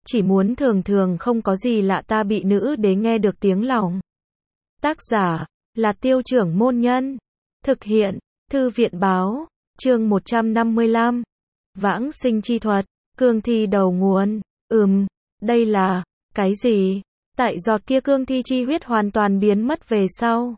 chỉ muốn thường thường không có gì lạ ta bị nữ đế nghe được tiếng lòng. Tác giả là Tiêu Trưởng Môn Nhân. Thực hiện Thư viện Báo. Chương 155. Vãng sinh chi thuật, cương thi đầu nguồn. Đây là cái gì? Tại giọt kia cương thi chi huyết hoàn toàn biến mất về sau,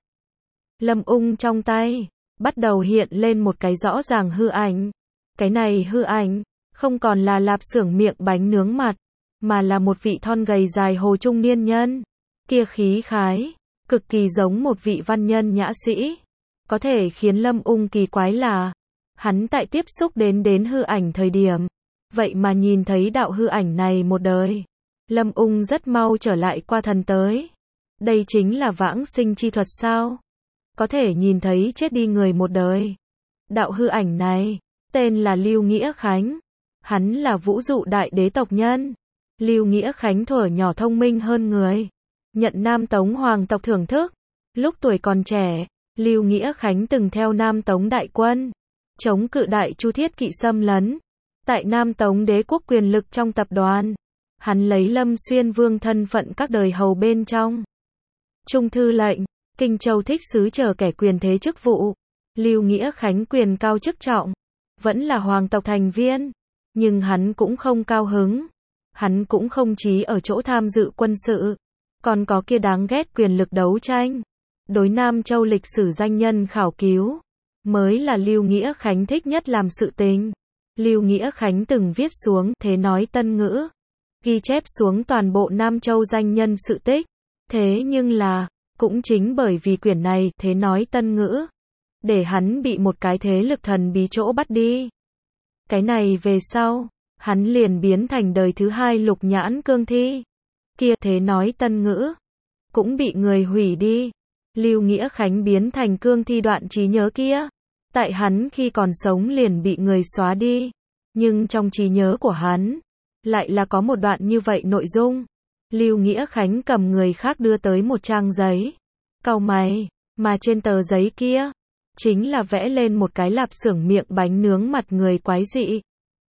Lâm Ung trong tay bắt đầu hiện lên một cái rõ ràng hư ảnh. Cái này hư ảnh không còn là lạp xưởng miệng bánh nướng mặt, mà là một vị thon gầy dài hồ trung niên nhân. Kia khí khái cực kỳ giống một vị văn nhân nhã sĩ. Có thể khiến Lâm Ung kỳ quái là, hắn tại tiếp xúc đến hư ảnh thời điểm, vậy mà nhìn thấy đạo hư ảnh này một đời. Lâm Ung rất mau trở lại qua thần tới. Đây chính là vãng sinh chi thuật sao? Có thể nhìn thấy chết đi người một đời. Đạo hư ảnh này, tên là Lưu Nghĩa Khánh. Hắn là vũ dụ đại đế tộc nhân. Lưu Nghĩa Khánh thuở nhỏ thông minh hơn người, nhận Nam Tống hoàng tộc thưởng thức. Lúc tuổi còn trẻ, Lưu Nghĩa Khánh từng theo Nam Tống đại quân, chống cự đại Chu Thiết Kỵ xâm lấn. Tại Nam Tống đế quốc quyền lực trong tập đoàn, hắn lấy Lâm Xuyên Vương thân phận các đời hầu bên trong. Trung thư lệnh, Kinh Châu thích sứ chờ kẻ quyền thế chức vụ. Lưu Nghĩa Khánh quyền cao chức trọng, vẫn là hoàng tộc thành viên, nhưng hắn cũng không cao hứng. Hắn cũng không chí ở chỗ tham dự quân sự, còn có kia đáng ghét quyền lực đấu tranh. Đối Nam Châu lịch sử danh nhân khảo cứu, mới là Lưu Nghĩa Khánh thích nhất làm sự tình. Lưu Nghĩa Khánh từng viết xuống Thế Nói Tân Ngữ, ghi chép xuống toàn bộ Nam Châu danh nhân sự tích. Thế nhưng là, cũng chính bởi vì quyển này Thế Nói Tân Ngữ, để hắn bị một cái thế lực thần bí chỗ bắt đi. Cái này về sau, hắn liền biến thành đời thứ hai lục nhãn cương thi. Kia Thế Nói Tân Ngữ cũng bị người hủy đi. Lưu Nghĩa Khánh biến thành cương thi đoạn trí nhớ kia, tại hắn khi còn sống liền bị người xóa đi. Nhưng trong trí nhớ của hắn, lại là có một đoạn như vậy nội dung. Lưu Nghĩa Khánh cầm người khác đưa tới một trang giấy, cau mày, mà trên tờ giấy kia, chính là vẽ lên một cái lạp xưởng miệng bánh nướng mặt người quái dị.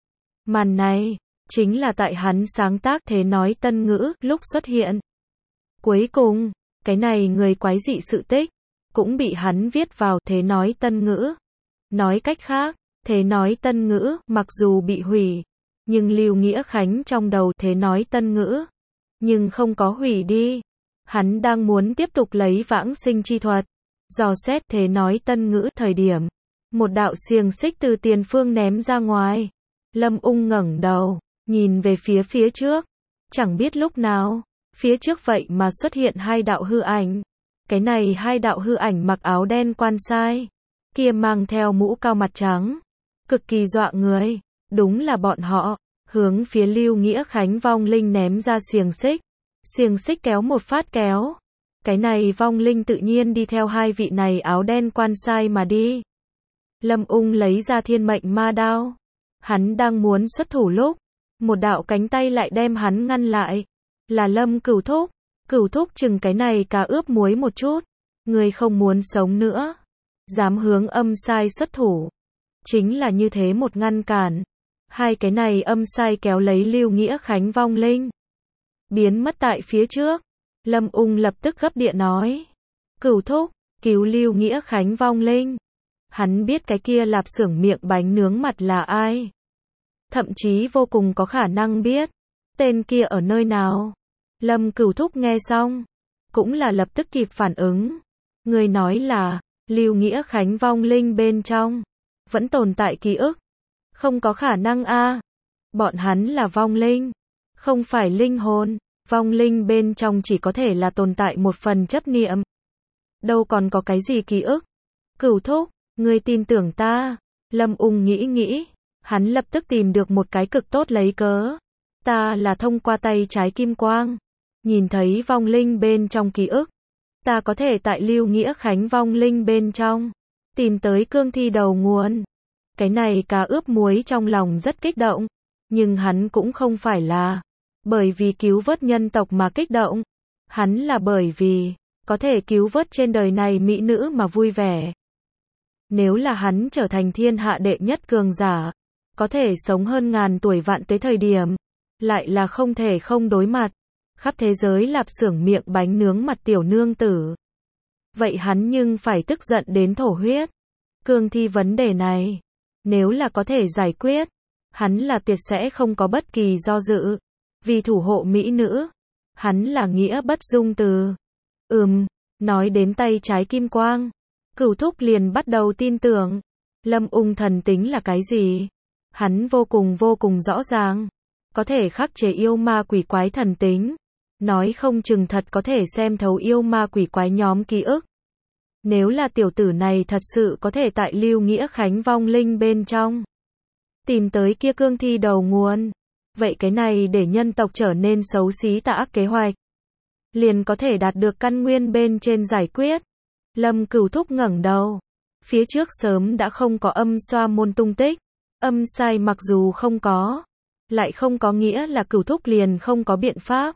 Màn này, chính là tại hắn sáng tác Thế Nói Tân Ngữ lúc xuất hiện. Cuối cùng, cái này người quái dị sự tích, cũng bị hắn viết vào Thế Nói Tân Ngữ. Nói cách khác, Thế Nói Tân Ngữ mặc dù bị hủy, nhưng Lưu Nghĩa Khánh trong đầu Thế Nói Tân Ngữ, nhưng không có hủy đi. Hắn đang muốn tiếp tục lấy vãng sinh chi thuật, dò xét Thế Nói Tân Ngữ thời điểm, một đạo xiềng xích từ tiền phương ném ra ngoài. Lâm Ung ngẩng đầu, nhìn về phía trước. Chẳng biết lúc nào, phía trước vậy mà xuất hiện hai đạo hư ảnh. Cái này hai đạo hư ảnh mặc áo đen quan sai, kia mang theo mũ cao mặt trắng, cực kỳ dọa người. Đúng là bọn họ, hướng phía Lưu Nghĩa Khánh vong linh ném ra xiềng xích. Xiềng xích kéo một phát kéo. Cái này vong linh tự nhiên đi theo hai vị này áo đen quan sai mà đi. Lâm Ung lấy ra thiên mệnh ma đao. Hắn đang muốn xuất thủ lúc, một đạo cánh tay lại đem hắn ngăn lại. Là Lâm Cửu Thúc. Cửu Thúc chừng cái này cá ướp muối một chút. Người không muốn sống nữa, dám hướng âm sai xuất thủ. Chính là như thế một ngăn cản. Hai cái này âm sai kéo lấy Lưu Nghĩa Khánh vong linh, biến mất tại phía trước. Lâm Ung lập tức gấp điện nói. Cửu Thúc, cứu Lưu Nghĩa Khánh vong linh. Hắn biết cái kia lạp xưởng miệng bánh nướng mặt là ai. Thậm chí vô cùng có khả năng biết tên kia ở nơi nào. Lâm Cửu Thúc nghe xong, cũng là lập tức kịp phản ứng. Người nói là, Lưu Nghĩa Khánh vong linh bên trong, vẫn tồn tại ký ức. Không có khả năng a. Bọn hắn là vong linh, không phải linh hồn. Vong linh bên trong chỉ có thể là tồn tại một phần chấp niệm. Đâu còn có cái gì ký ức. Cửu Thúc, ngươi tin tưởng ta. Lâm Ung nghĩ, hắn lập tức tìm được một cái cực tốt lấy cớ. Ta là thông qua tay trái kim quang, nhìn thấy vong linh bên trong ký ức. Ta có thể tại Lưu Nghĩa Khánh vong linh bên trong, tìm tới cương thi đầu nguồn. Cái này cá ướp muối trong lòng rất kích động, nhưng hắn cũng không phải là bởi vì cứu vớt nhân tộc mà kích động. Hắn là bởi vì có thể cứu vớt trên đời này mỹ nữ mà vui vẻ. Nếu là hắn trở thành thiên hạ đệ nhất cường giả, có thể sống hơn ngàn tuổi vạn tới thời điểm, lại là không thể không đối mặt. Khắp thế giới lạp xưởng miệng bánh nướng mặt tiểu nương tử. Vậy hắn nhưng phải tức giận đến thổ huyết. Cương thi vấn đề này, nếu là có thể giải quyết, hắn là tuyệt sẽ không có bất kỳ do dự. Vì thủ hộ mỹ nữ, hắn là nghĩa bất dung từ. Nói đến tay trái kim quang, Cửu Thúc liền bắt đầu tin tưởng. Lâm Ung thần tính là cái gì? Hắn vô cùng rõ ràng. Có thể khắc chế yêu ma quỷ quái thần tính. Nói không chừng thật có thể xem thấu yêu ma quỷ quái nhóm ký ức. Nếu là tiểu tử này thật sự có thể tại Lưu Nghĩa Khánh vong linh bên trong tìm tới kia cương thi đầu nguồn, vậy cái này để nhân tộc trở nên xấu xí tà ác kế hoạch liền có thể đạt được căn nguyên bên trên giải quyết. Lâm Cửu Thúc ngẩng đầu. Phía trước sớm đã không có âm xoa môn tung tích. Âm sai mặc dù không có, lại không có nghĩa là Cửu Thúc liền không có biện pháp.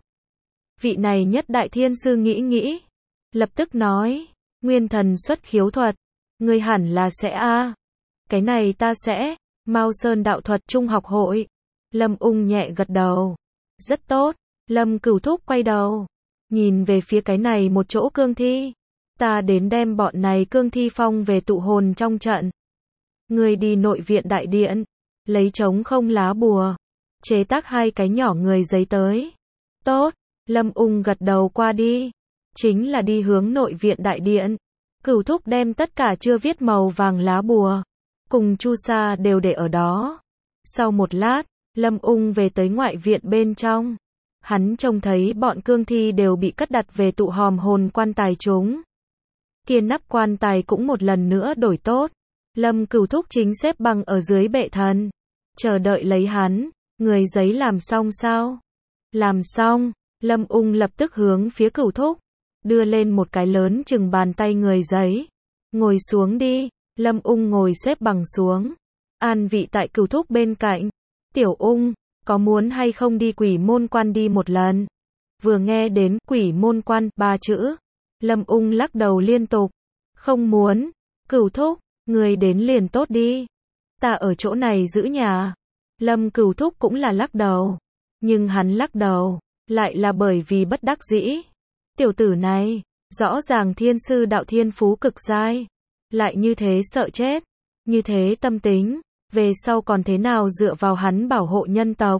Vị này nhất đại thiên sư nghĩ, lập tức nói, nguyên thần xuất khiếu thuật, ngươi hẳn là sẽ a. Cái này ta sẽ. Mao Sơn đạo thuật trung học hội. Lâm Ung nhẹ gật đầu. Rất tốt. Lâm Cửu Thúc quay đầu, nhìn về phía cái này một chỗ cương thi. Ta đến đem bọn này cương thi phong về tụ hồn trong trận. Ngươi đi nội viện đại điện, lấy trống không lá bùa, chế tác 2 cái nhỏ người giấy tới. Tốt. Lâm Ung gật đầu qua đi. Chính là đi hướng nội viện đại điện. Cửu Thúc đem tất cả chưa viết màu vàng lá bùa cùng chu sa đều để ở đó. Sau một lát, Lâm Ung về tới ngoại viện bên trong. Hắn trông thấy bọn cương thi đều bị cất đặt về tụ hòm hồn quan tài chúng. Kia nắp quan tài cũng một lần nữa đổi tốt. Lâm Cửu Thúc chính xếp bằng ở dưới bệ thần, chờ đợi lấy hắn. Người giấy làm xong sao? Làm xong. Lâm Ung lập tức hướng phía Cửu Thúc đưa lên một cái lớn chừng bàn tay người giấy. Ngồi xuống đi. Lâm Ung ngồi xếp bằng xuống, an vị tại Cửu Thúc bên cạnh. Tiểu Ung, có muốn hay không đi quỷ môn quan đi một lần? Vừa nghe đến quỷ môn quan 3 chữ, Lâm Ung lắc đầu liên tục. Không muốn. Cửu Thúc, người đến liền tốt đi. Ta ở chỗ này giữ nhà. Lâm Cửu Thúc cũng là lắc đầu. Nhưng hắn lắc đầu, lại là bởi vì bất đắc dĩ. Tiểu tử này, rõ ràng thiên sư đạo thiên phú cực giai, lại như thế sợ chết, như thế tâm tính, về sau còn thế nào dựa vào hắn bảo hộ nhân tộc.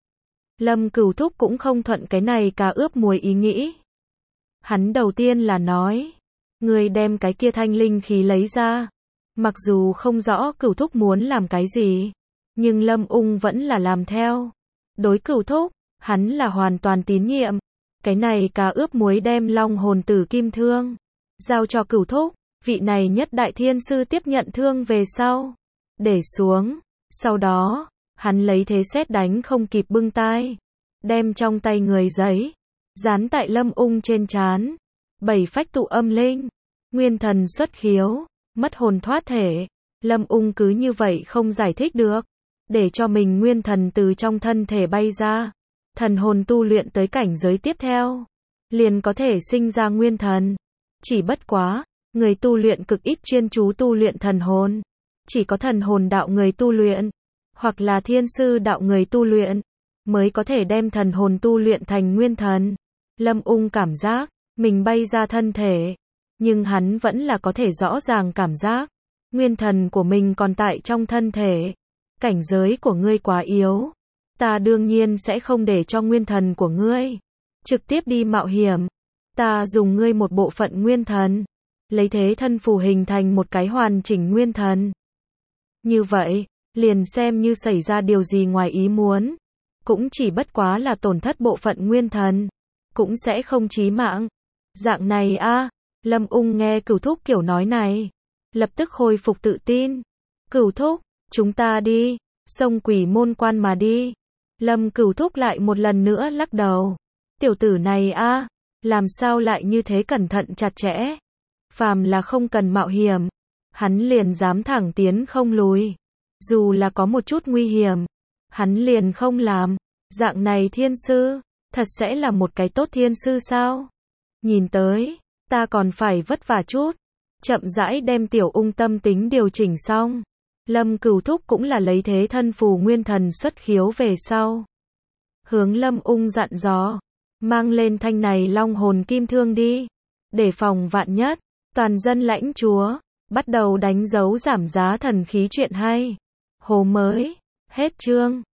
Lâm Cửu Thúc cũng không thuận cái này cá ướp muối ý nghĩ. Hắn đầu tiên là nói, người đem cái kia thanh linh khí lấy ra. Mặc dù không rõ Cửu Thúc muốn làm cái gì, nhưng Lâm Ung vẫn là làm theo. Đối Cửu Thúc, hắn là hoàn toàn tín nhiệm. Cái này cá ướp muối đem long hồn tử kim thương giao cho Cửu Thúc. Vị này nhất đại thiên sư tiếp nhận thương về sau, để xuống. Sau đó, hắn lấy thế sét đánh không kịp bưng tai, đem trong tay người giấy dán tại Lâm Ung trên trán. 7 phách tụ âm linh, nguyên thần xuất khiếu, mất hồn thoát thể. Lâm Ung cứ như vậy không giải thích được, để cho mình nguyên thần từ trong thân thể bay ra. Thần hồn tu luyện tới cảnh giới tiếp theo, liền có thể sinh ra nguyên thần. Chỉ bất quá, người tu luyện cực ít chuyên chú tu luyện thần hồn. Chỉ có thần hồn đạo người tu luyện, hoặc là thiên sư đạo người tu luyện, mới có thể đem thần hồn tu luyện thành nguyên thần. Lâm Ung cảm giác, mình bay ra thân thể, nhưng hắn vẫn là có thể rõ ràng cảm giác, nguyên thần của mình còn tại trong thân thể. Cảnh giới của ngươi quá yếu. Ta đương nhiên sẽ không để cho nguyên thần của ngươi trực tiếp đi mạo hiểm. Ta dùng ngươi một bộ phận nguyên thần, lấy thế thân phù hình thành một cái hoàn chỉnh nguyên thần. Như vậy, liền xem như xảy ra điều gì ngoài ý muốn, cũng chỉ bất quá là tổn thất bộ phận nguyên thần, cũng sẽ không chí mạng. Dạng này a. Lâm Ung nghe Cửu Thúc kiểu nói này, lập tức khôi phục tự tin. Cửu Thúc, chúng ta đi, xông quỷ môn quan mà đi. Lâm Cửu Thúc lại một lần nữa lắc đầu. Tiểu tử này a, làm sao lại như thế cẩn thận chặt chẽ. Phàm là không cần mạo hiểm, hắn liền dám thẳng tiến không lùi. Dù là có một chút nguy hiểm, hắn liền không làm. Dạng này thiên sư, thật sẽ là một cái tốt thiên sư sao? Nhìn tới, ta còn phải vất vả chút. Chậm rãi đem Tiểu Ung tâm tính điều chỉnh xong. Lâm Cửu Thúc cũng là lấy thế thân phù nguyên thần xuất khiếu về sau. Hướng Lâm ung dặn dò. Mang lên thanh này long hồn kim thương đi. Để phòng vạn nhất. Toàn dân lãnh chúa. Bắt đầu đánh dấu giảm giá thần khí chuyện hay. Hồ mới. Hết chương.